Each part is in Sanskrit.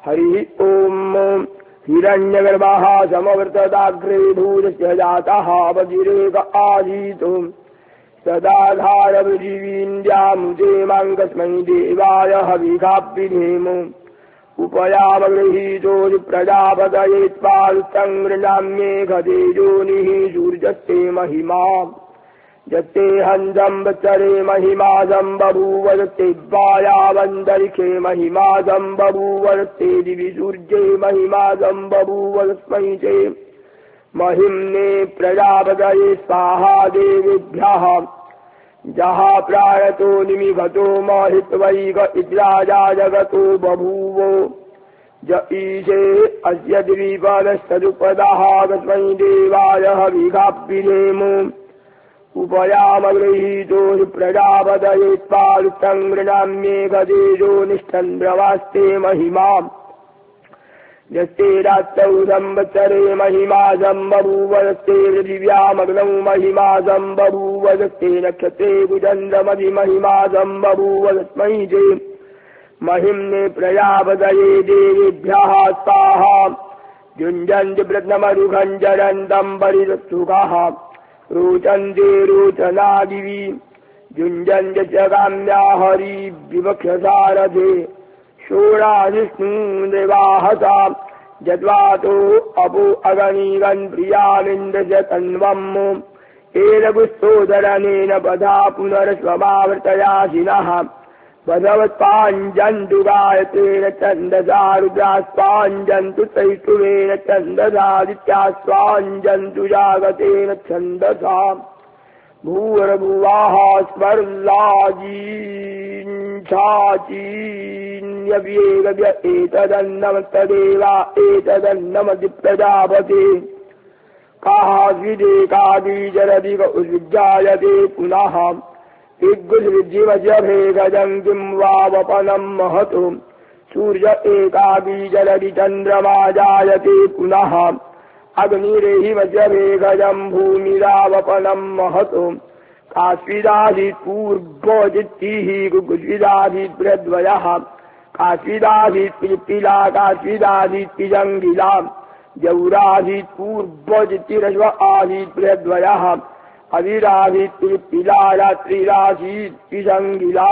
हरिः ओम् हिरण्यगर्भः समवर्तदाग्रे भूतस्य जातः वज्रेक आजीतो सदाधारवजीवीन्द्यामुजे माङ्कस्मै देवाय हविषाभिधेम उपयामगृहीतो प्रजापतये त्वारुतङ्गृणाम्येघतेजोनिः सूर्यस्ते महिमा यत्ते हंसं वत्सरे महिमा बभूव यत्ते वायावन्तरिक्षे महिमा बभूव यत्ते दिवि सूर्ये महिमा बभूव तस्मै च महिम्ने प्रजापतये स्वाहा देवेभ्यः जहा प्राणतो निमिघतो महित्वैक इद्राजा जगतो बभूव ज ईशे अस्य द्विपदस्तदुपदः तस्मै देवाय हविषाभिधेम उपयामगृहीतो प्रजापतये त्वारुतङ्गृणाम्येघतेजो निष्ठन्द्रवास्ते महिमा यस्ते रात्रौ संवत्सरे महिमा बभूव यस्ते पृथिव्यामग्नौ महिमा बभूव यस्ते नक्षत्रे कुचन्द्रमसि महिमा बभूव तस्मै च महिम्ने प्रजापतये देवेभ्यः स्वाहा युञ्जन्ति प्रथमरुखं चरन्तं परितत्सुखः रोचन्ते रोचनादिवि युञ्जन्ति च काम्या हरि विवक्षसारथे षोडाधिष्णुदेवाहसा जद्वातो अपो अगणीगन् प्रियानिन्द्र च तन्वम् एनगुस्तोदरनेन पदा पुनरस्वमावर्तयासिनः वधवत्पाञ्जन्तु गायत्रेण छन्दसा रुद्रास्पाञ्जन्तु तैष्टुवेन छन्दसादित्यास्पाञ्जन्तु जागतेन छन्दसा भूर्भुवः स्वर्लाजीञ्छाचीन्यव्येगव्य एतदन्नमस्तदेवा एतदन्नमति प्रजापते कास्विदेकादीजरदिक उज्जायते पुनः इग्गुसृज्जिवजभेगजं किं वावपनं महतो सूर्य एकाबीजलदि चन्द्रमा जायते पुनः अग्निरेहि वज्रभेगजं भूमिरावपनं महतो कास्विदासीत् पूर्वजित्तिः गुगुस्विदासीत् बृहद्वयः कास्विदासीत् पिप्पिला कास्विदासीत् पिजङ्गिला जौरासीत् पूर्वजित्तिरश्व आसीत् बृहद्वयः अविरासीत् पिप्पिला रात्रिरासीत् पिजङ्गिला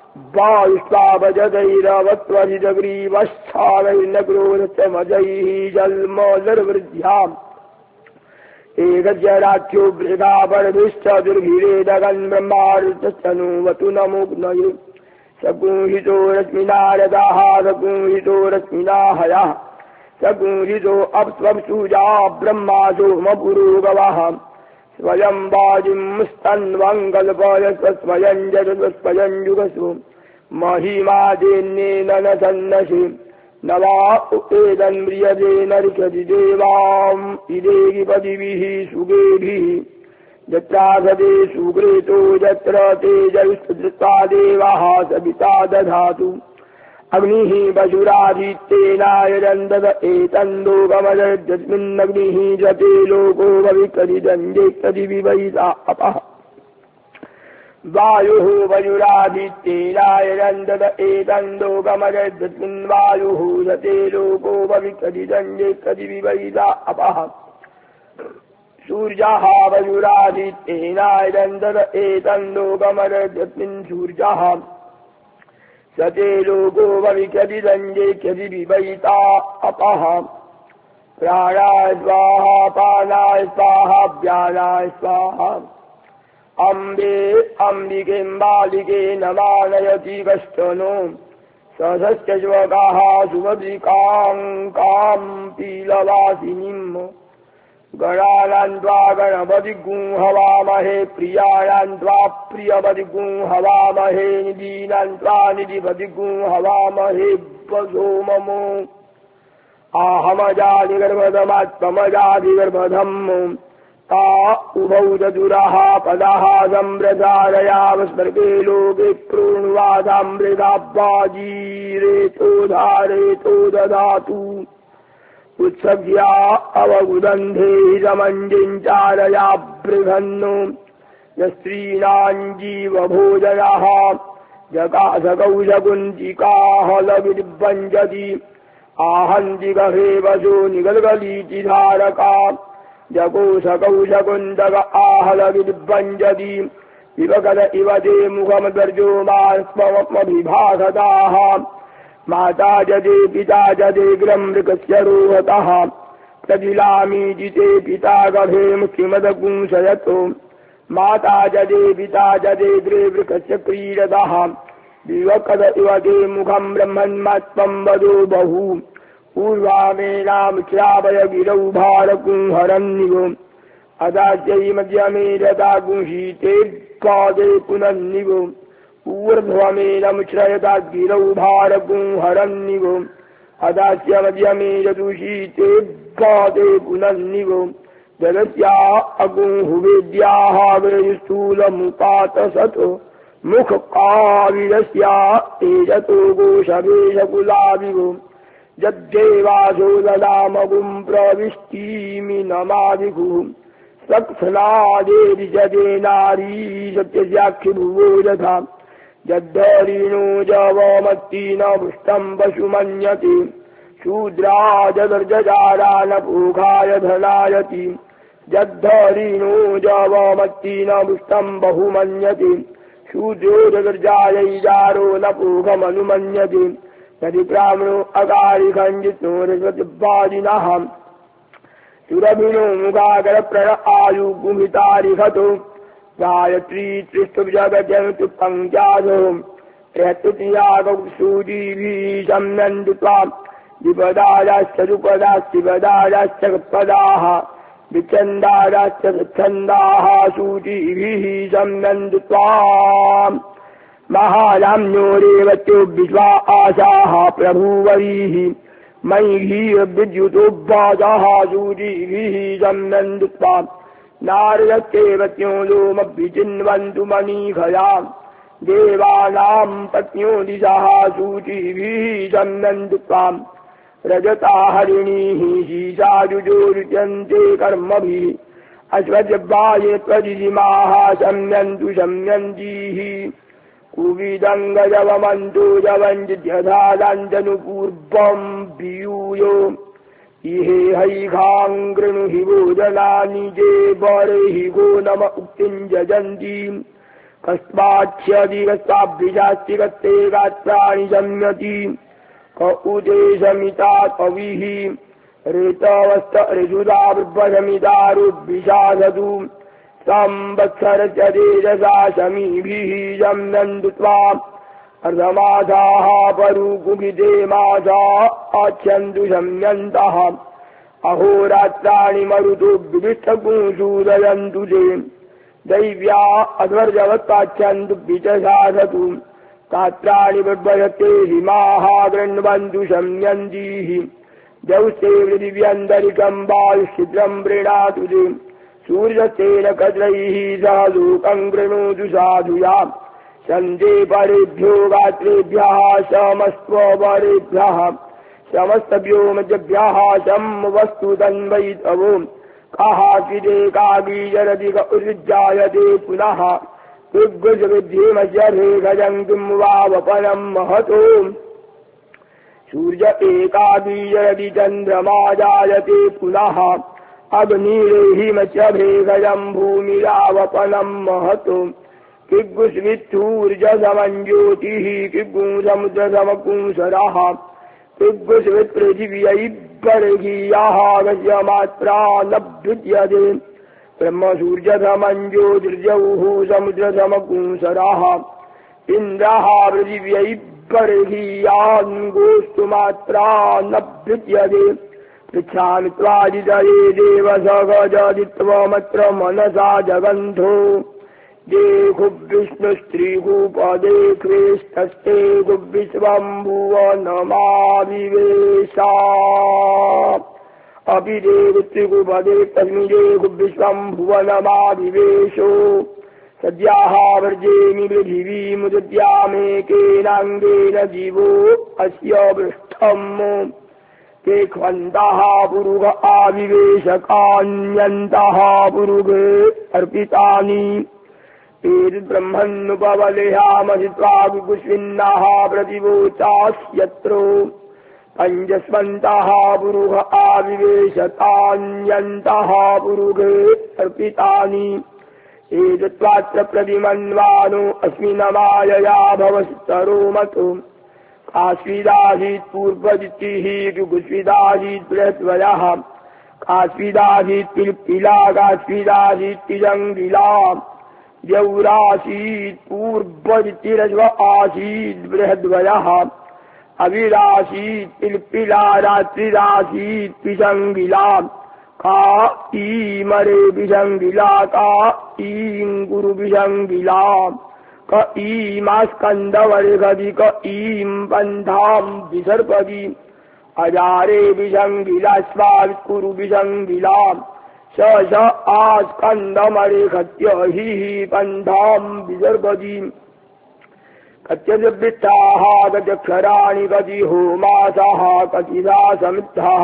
वायुष्पावजदैरवत्वरितग्रीवस्थावैर्नक्रोधश्च जल्मोदर्वृद्ध्याम् एकज्यराख्यो वृथापरभिश्च दुर्भिरेदगन् ब्रह्मार्तस्तनुवतु नमोऽग्नये सगुंहितो रश्मिनारदाः सगुंहितो रश्मिनाहयः सगुंहितो अप्स्वप्सुजा ब्रह्मा सोमपुरोगवः स्वयं वाजिं स्तन्वङ्कल्पयस्व स्वयं जगस्वयं युगसु महिमादेन्येन न सन्नसि न वा उपेदन्म्रियते नरिषति देवाम् इदेहि पदिभिः सुगेभिः यत्रासदे सुकृतो यत्र तेजस्त्वा देवाः सविता दधातु अग्निः पशुरादित्येनायरन्दत एतन्दोगमजस्मिन्नग्निः जते लोको भविष्यदिदञ्जेत्तदिविवैता अपः वायुः पशुरादित्येनायरन्दत एतन्दोगमजस्मिन्वायुः जते लोको भविष्यदिदञ्जेत्तदिविवैता अपः सूर्यः पशुरादित्येनायरन्दत एतन्दोगमजस्मिन् सूर्यः सते लोको भविष्यदिदञ्जेत्यदि विवैता अपः प्राणाय स्वाहा पानाय स्वाहा व्यानाय स्वाहा अम्बे अम्बिके बालिके नमानयति कश्चनो सदस्य श्वकाः सुमधिकाङ्कां पीलवासिनीम् गणानां त्वा गणपतिगुं हवामहे प्रियाणां त्वा प्रियपतिगुं हवामहे निधीनां त्वा निधिपतिगुं हवामहे वसो ममो आहमजादिगर्भधमात्मजादिगर्भधम् ता उभौ चतुरः पदः सम्प्रसारयाव स्वर्गे लोके प्रोण्वादामृताब्बाजीरेतो धारेतो ददातु उत्सव्या अवगुदन्धे समञ्जिञ्चारया बृहन्नो यस्त्रीणां जीवभोजनः जकासकौशकुञ्चिकाः लविर्भञ्जति आहन्ति गहे वसो निगलगलीति धारका जगोषकौशकुन्दक आहलविद्वञ्जति विवकद इव ते मुखमदर्जो मास्ममभिभासताः माता जते पिता जते ग्रमृकस्य रोहतः प्रजिलामीति ते पिता गभे मुखिमदपुंसयतो माता जते पिता जते ग्रेवृकस्य क्रीडतः विवकद इव ते मुखम् ब्रह्मन्मात्मम् वदो बहु पूर्वामेनामुच्चापय गिरौ भारकुंहरन्निवो अदाच्यै मध्यमे रता गुंशीते पादे पुनन्निवो ऊर्ध्वमेनमुच्छ्रयता गिरौ भारकुंहरन्निवो अदाच्य मध्यमे रतुशीते पादे पुनन्निवो जगत्या अगुंहुवेद्याः स्थूलमुपातसतो मुखकाविरस्या तेजतो गोषवेशकुलाविवो यद्देवासो ददामगुम् प्रविष्टिमि नमादिगुः सत्सनादेरिजते नारी सत्यस्याक्षिभुवो यथा यद्धरीणो जवमत्ति न पुष्टम् पशुमन्यते शूद्राजदर्जजारा न पूखाय धनायति यद्धरीणो जवमत्ति न पुष्टम् बहुमन्यते शूद्रो जदर्जायैजारो न पूखमनुमन्यते यदि ब्राह्मणो अकारिखञ्जितो रजतबाजिनः सुरभिनो मुखागर प्रण आयुगुमितारिहतो गायत्री त्रिस्तुजगजन्तु पङ्क्त्यादो यत्तुतियागसूजीभिः सम्नन्दित्वा विपदायाश्च दुपदाश्च विपदायाश्च पदाः विच्छन्दायाश्च विच्छन्दाः सूजीभिः सम्नन्दित्वा महायाम्यो रेवत्यो विश्वा आशाः प्रभुवरीः मयि विद्युतोपाजाः सूजीभिः सम्नन्दित्वा नारदस्येवत्यो लोमभिचिन्वन्तु मनीषयाम् देवानाम् पत्न्यो दिशः सूजीभिः सम्नन्दित्वा रजता हरिणीः शीशाजुजोरुच्यन्ते कर्मभिः अश्वजबाये प्रजिमाः शम्यन्तु शम्यन्तीः कुविदङ्गजवमन्तु जवञ्जित्यधादाञ्जनुपूर्वम् वियूयो इहे हैघाङ्गृणुहि भोजनानि जे वरेहि गो नम उक्तिम् जजन्तीम् कस्माच्छ्यधिकस्वाभ्यशास्ति कत्ते गात्राणि शम्यति क उदेशमिता कविः ऋतवस्त ऋजुदा ब्रह्मशमिदारुभिषासतु संवत्सरस्य तेजसा शमीभिः शम्नन्दित्वा अर्धमासाः परुकुभिते मासा अच्छन्तु शम्यन्तः अहोरात्राणि मरुतो विविष्टपुंसूदयन्तु ते दैव्या अध्वर्जवत्ताच्छन्तु विचशासतु गात्राणि विभजते हिमाः गृह्णवन्तु शम्यन्तीः जौस्ते पृथिव्यन्तरिकम् वायुश्चित्रम् प्रीणातु ते सूर्यस्तेन कद्रैः सह लोकम् गृणोतु साधुया सन्ते परेभ्यो गात्रेभ्यः समस्त्वपरेभ्यः समस्तव्योमजभ्यः समवस्तु तन्वैतवो कः किते कागीजरति क उज्जायते पुनः दिग्गजविध्येमस्य किम् वा वपनम् महतो सूर्य एकागीजरति चन्द्रमा जायते पुनः अग्निरेहिमस्य भेगजम् भूमिरावपनम् महतो किग्गुस्वित्थूर्जसमञ्ज्योतिः किग्गुसमुद्रसमपुंसरः किग्गुस्वित्पृथिव्यैर्बर्हीयाः गस्य मात्रा नभ्युज्यते ब्रह्मसूर्यसमञ्ज्योतिर्जौः समुद्रसमपुंसरः इन्द्रः पृथिव्यैर्बर्हीयान्गोस्तु मात्रा नभ्युज्यते पृच्छामि त्वादितये देव सगजदित्वमत्र मनसा जगन्धो देखुविष्णुस्त्रीभूपदेख्वेस्तस्ते गुविश्वम्भुवनमाविवेशा अपि देवत्रिगुपदे तस्मै देखुविश्वम्भुवनमाविवेशो सद्याः वर्जेमि पृथिवीमुद्यामेकेनाङ्गेन जीवो अस्य पृष्ठम् ते ख्वन्तः पुरुष आविवेशकान्यन्तः पुरुषे अर्पितानि एतद्ब्रह्मन्नुपवलेहामहित्वा विकुष्विन्नाः प्रतिवोचास्यत्रो अंजस्वन्तः पुरुष आविवेशतान्यन्तः पुरुषे अर्पितानि एतत्वात्र प्रतिमन्वानो अस्मिन्नमायया भवस्तरो मतो कास्विदासीत् पूर्वजित्तिः जुगुस्विदासीत् बृहद्वयः कास्विदासीत् पिला कास्विदासीत् तिजङ्गिला द्यौरासीत् पूर्वजित्तिरश्व आसीत् बृहद्वयः अविरासीत् पिला रात्रिरासीत् पिशङ्गिला का ईमरे विशङ्गिला का ईङ्गुरु विशङ्गिला क ईमास्कन्दवर्गदि क ईं पन्थाम् विसर्पदि अजारे विशङ्गिला स्वावित्कुरु विशङ्गिला स आस्कन्दमरेखत्य हि पन्थाम् विसर्पदि कत्यजवृत्ताः कत्यक्षराणि कति होमासः कतिदा समिद्धः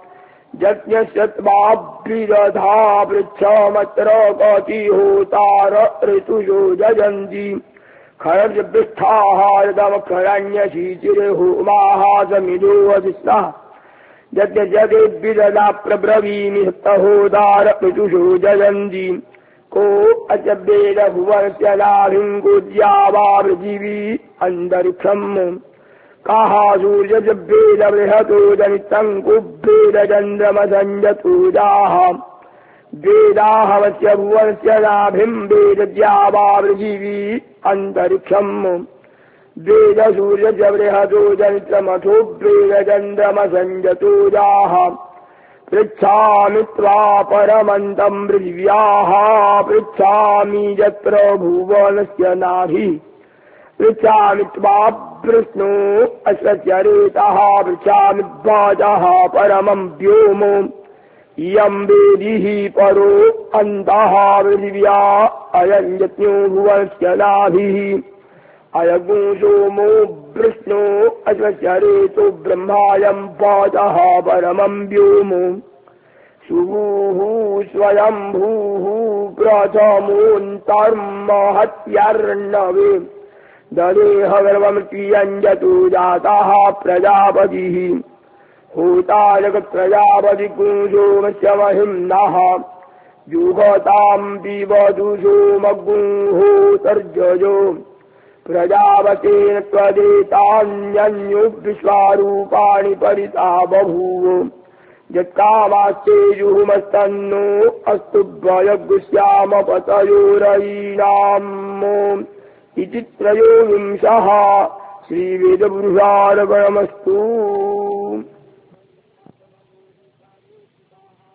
यज्ञस्यत्वाभ्रिदधा पृच्छमत्र कति होतार ऋतुषो जयन्ति खरजपृष्ठाः रदमक्षरण्यशीचिरे होमाः समिधो अधिष्ठः यज्ञजगेद्विदधा प्रब्रवीमि सप्तहोतार ऋतुषो जयन्ति को अचवेद भुवनस्य नाभिं कुर्यावा पृथिवी अन्तरिक्षम् काः सूर्यजवेद बृहतो जनितं कुब्भेद चन्द्रमसञ्जतूजाः वेदाहवस्य भुवनस्य नाभिं वेदद्यावा पृथिवी अन्तरिक्षम् वेद सूर्यज बृहतो जनित्रमथो वेद चन्द्रमसञ्जतूजाः पृच्छामि त्वा परमन्तं पृथिव्याः पृच्छामि यत्र भुवनस्य नाभिः पृच्छामि त्वा विष्णु अश्वस्य रेतः पृच्छामि वाचः परमं व्योमो इयं वेदिः परो अन्तः पृथिव्या अयं यज्ञो भुवनस्य नाभिः अयगुं सोमो विष्णु अश्वस्य रेतो ब्रह्मायं वाचः परमं व्योमो सुभुः स्वयंभूः प्रथमोऽन्तर्महत्यर्णवे ददेह गर्वमृत्यञ्जतो जातः प्रजापतिः होता जगत्प्रजापति गुंसोमस्य महिम्नः जुगताम् पिबतु सोमगुंहोतर्जयो प्रजापतेन त्वदेतान्यन्यो विश्वारूपाणि परिता बभूव यत्कामास्ते जुहुमस्तन्नो अस्तु भयगुष्यामपतयोरयीनाम् इति त्रयोविंशः श्रीवेदपुरुषार्पणमस्तु।